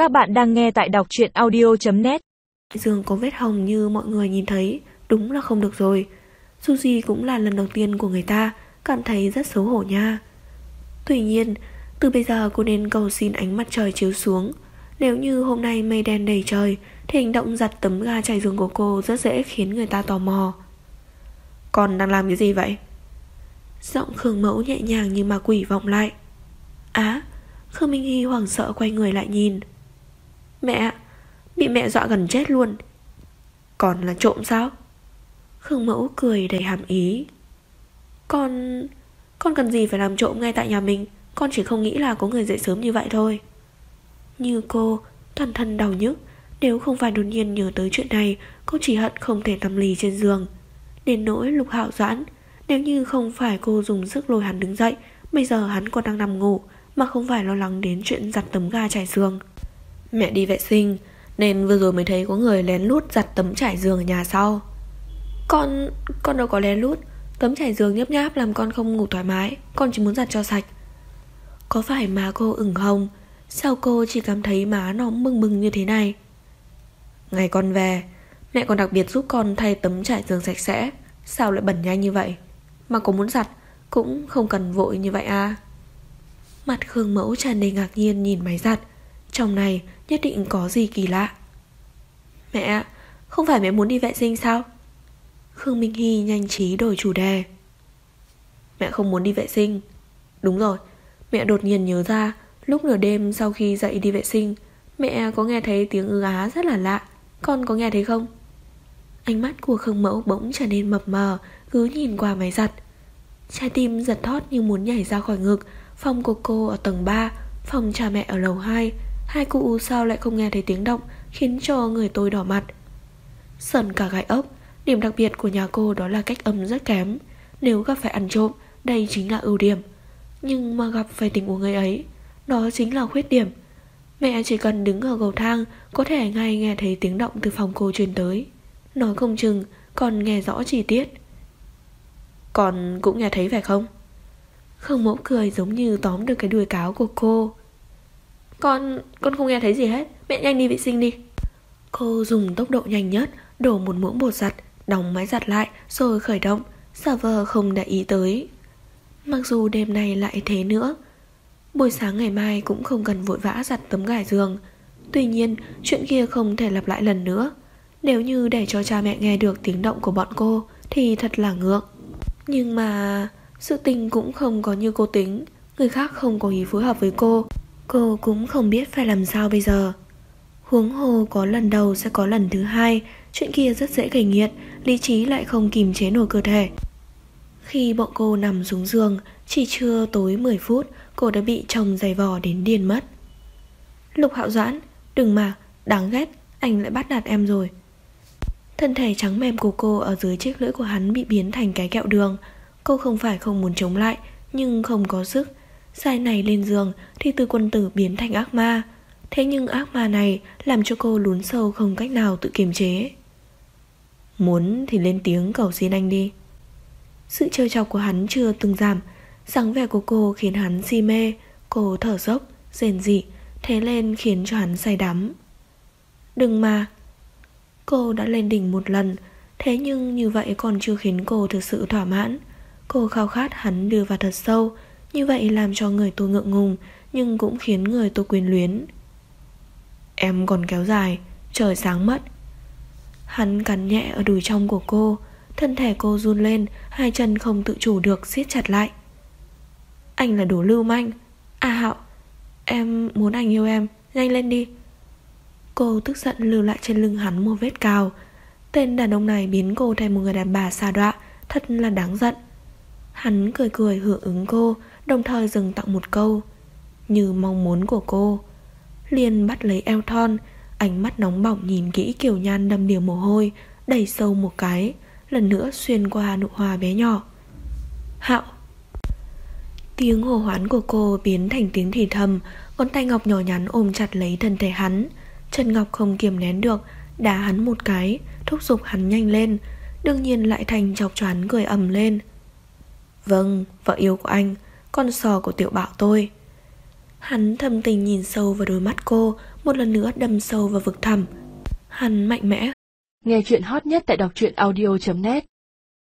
Các bạn đang nghe tại đọc truyện audio.net. Giường có vết hồng như mọi người nhìn thấy, đúng là không được rồi. Dù gì cũng là lần đầu tiên của người ta, cảm thấy rất xấu hổ nha. Tuy nhiên, từ bây giờ cô nên cầu xin ánh mặt trời chiếu xuống. Nếu như hôm nay mây đen đầy trời, thì hành động giặt tấm ga trải giường của cô rất dễ khiến người ta tò mò. Con đang làm cái gì vậy? Giọng Khương Mẫu nhẹ nhàng như ma quỷ vọng lại. Khương Minh Hy hoảng sợ quay người lại nhìn. Mẹ, bị mẹ dọa gần chết luôn. Còn là trộm sao? Khương Mẫu cười đầy hàm ý. Con cần gì phải làm trộm ngay tại nhà mình. Con chỉ không nghĩ là có người dậy sớm như vậy thôi. Như cô, toàn thân đau nhức. Nếu không phải đột nhiên nhớ tới chuyện này, cô chỉ hận không thể nằm lì trên giường. Đến nỗi Lục Hạo Doãn, nếu như không phải cô dùng sức lôi hắn đứng dậy, bây giờ hắn còn đang nằm ngủ, mà không phải lo lắng đến chuyện giặt tấm ga trải giường. Mẹ đi vệ sinh nên vừa rồi mới thấy có người lén lút giặt tấm trải giường ở nhà sau. Con đâu có lén lút. Tấm trải giường nhấp nháp làm con không ngủ thoải mái. Con chỉ muốn giặt cho sạch. Có phải má cô ửng hồng? Sao cô chỉ cảm thấy má nó bừng bừng như thế này? Ngày con về, mẹ còn đặc biệt giúp con thay tấm trải giường sạch sẽ. Sao lại bẩn nhanh như vậy? Mà có muốn giặt cũng không cần vội như vậy à? Mặt Khương Mẫu tràn đầy ngạc nhiên nhìn máy giặt. Trong này nhất định có gì kỳ lạ. Mẹ, không phải mẹ muốn đi vệ sinh sao? Khương Minh Hy nhanh trí đổi chủ đề. Mẹ không muốn đi vệ sinh. Đúng rồi, mẹ đột nhiên nhớ ra, lúc nửa đêm sau khi dậy đi vệ sinh, mẹ có nghe thấy tiếng ư á rất là lạ. Con có nghe thấy không? Ánh mắt của Khương Mẫu bỗng trở nên mập mờ, cứ nhìn qua máy giặt. Trái tim giật thót như muốn nhảy ra khỏi ngực. Phòng của cô ở tầng 3, phòng cha mẹ ở lầu 2. Hai cụ sao lại không nghe thấy tiếng động, khiến cho người tôi đỏ mặt. Sởn cả gai ốc. Điểm đặc biệt của nhà cô đó là cách âm rất kém. Nếu gặp phải ăn trộm, đây chính là ưu điểm. Nhưng mà gặp phải tình huống người ấy, đó chính là khuyết điểm. Mẹ chỉ cần đứng ở cầu thang, có thể ngay nghe thấy tiếng động từ phòng cô truyền tới. Nói không chừng còn nghe rõ chi tiết. Con cũng nghe thấy phải không? Khương Mẫu cười giống như tóm được cái đuôi cáo của cô. Con không nghe thấy gì hết. Mẹ nhanh đi vệ sinh đi. Cô dùng tốc độ nhanh nhất đổ một muỗng bột giặt, đóng máy giặt lại rồi khởi động. Server không để ý tới. Mặc dù đêm nay lại thế nữa, buổi sáng ngày mai cũng không cần vội vã giặt tấm gải giường. Tuy nhiên chuyện kia không thể lặp lại lần nữa. Nếu như để cho cha mẹ nghe được tiếng động của bọn cô thì thật là ngượng. Nhưng mà sự tình cũng không có như cô tính. Người khác không có ý phối hợp với cô cũng không biết phải làm sao bây giờ. Huống hồ có lần đầu sẽ có lần thứ hai. Chuyện kia rất dễ gây nghiện. Lý trí lại không kìm chế nổi cơ thể. Khi bọn cô nằm xuống giường, chỉ chưa tối 10 phút, cô đã bị chồng giày vò đến điên mất. Lục Hạo Doãn, đừng mà, đáng ghét, anh lại bắt nạt em rồi. Thân thể trắng mềm của cô ở dưới chiếc lưỡi của hắn bị biến thành cái kẹo đường. Cô không phải không muốn chống lại, nhưng không có sức. Sai này lên giường thì từ quân tử biến thành ác ma. Thế nhưng ác ma này làm cho cô lún sâu không cách nào tự kiềm chế. Muốn thì lên tiếng cầu xin anh đi. Sự trêu chọc của hắn chưa từng giảm. Dáng vẻ của cô khiến hắn si mê. Cô thở dốc, rền rỉ, thế lên khiến cho hắn say đắm. Đừng mà. Cô đã lên đỉnh một lần, thế nhưng như vậy còn chưa khiến cô thực sự thỏa mãn. Cô khao khát hắn đưa vào thật sâu. Như vậy làm cho người tôi ngượng ngùng, nhưng cũng khiến người tôi quyến luyến. Em còn kéo dài, trời sáng mất. Hắn cắn nhẹ ở đùi trong của cô. Thân thể cô run lên, hai chân không tự chủ được siết chặt lại. Anh là đồ lưu manh. Hạo, em muốn anh yêu em, nhanh lên đi. Cô tức giận lưu lại trên lưng hắn một vết cào. Tên đàn ông này biến cô thành một người đàn bà sa đọa, thật là đáng giận. Hắn cười cười hưởng ứng cô, đồng thời dừng tặng một câu như mong muốn của cô. Liền bắt lấy eo thon, ánh mắt nóng bỏng nhìn kỹ kiểu nhan đầm đìa mồ hôi, đẩy sâu một cái, lần nữa xuyên qua nụ hoa bé nhỏ. Hạo. Tiếng hô hoán của cô biến thành tiếng thì thầm. Ngón tay ngọc nhỏ nhắn ôm chặt lấy thân thể hắn. Chân ngọc không kiềm nén được, đá hắn một cái, thúc giục hắn nhanh lên. Đương nhiên lại thành chọc cho hắn cười ầm lên. Vâng, vợ yêu của anh, con sò của tiểu bạo tôi. Hắn thầm tình nhìn sâu vào đôi mắt cô, một lần nữa đâm sâu vào vực thẳm. Hắn mạnh mẽ. Nghe chuyện hot nhất tại đọc truyện audio.net